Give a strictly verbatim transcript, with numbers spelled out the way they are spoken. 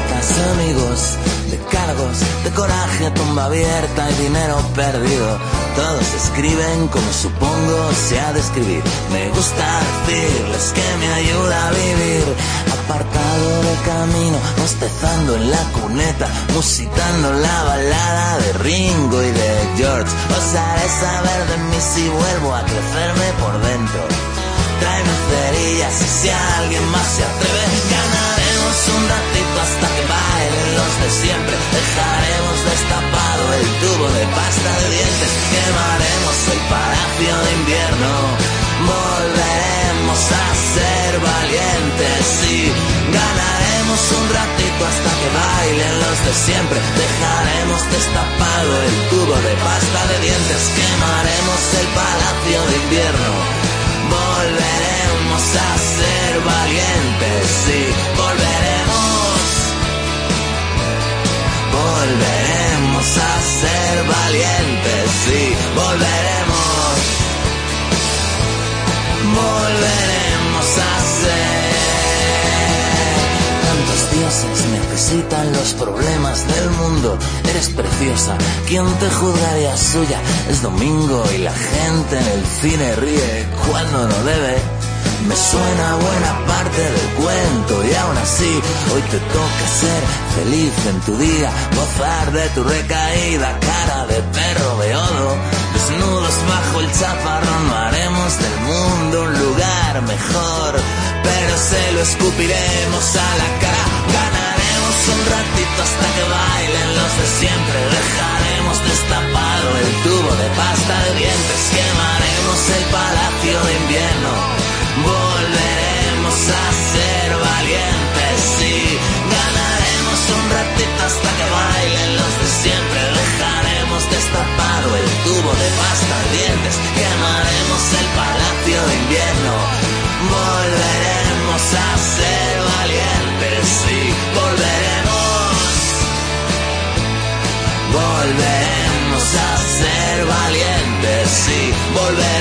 cartas, amigos, decálogos, de coraje, tumba abierta y dinero perdido. Todos escriben como supongo se ha de escribir. Me gusta decirles que me ayuda a vivir. Apartado de camino, bostezando en la cuneta, musitando la balada de Ringo y de George. Os haré saber de mí si vuelvo a crecerme por dentro. Tráeme cerillas y si alguien más se atreve, ganaremos un ratito hasta que bailen los de siempre. Dejaremos destapado el tubo de pasta de dientes, quemaremos el palacio de invierno, volveremos a ser valientes y ganaremos un ratito hasta que bailen los de siempre. Dejaremos destapado el tubo de pasta de dientes, quemaremos el palacio de invierno, volveremos a ser valientes y volveremos, volveremos a ser valientes y volveremos, volveremos a ser. Tantos dioses necesitan los problemas del mundo. Eres preciosa, ¿quién te juzgaría suya? Es domingo y la gente en el cine ríe cuando no debe. Me suena buena parte del cuento y aún así hoy te toca ser feliz en tu día, gozar de tu recaída, cara de perro beodo. Desnudos bajo el chaparrón no haremos del mundo un lugar mejor, pero se lo escupiremos a la cara. Ganaremos un ratito hasta que bailen los de siempre. Dejaremos destapado el tubo de pasta de dientes, quemaremos el palacio de invierno, volveremos a ser valientes y ganaremos un ratito hasta que bailen los de siempre. Dejaremos destapado el tubo de pasta de dientes, quemaremos el palacio de invierno, volveremos a ser valientes y volveremos, volveremos a ser valientes y volveremos.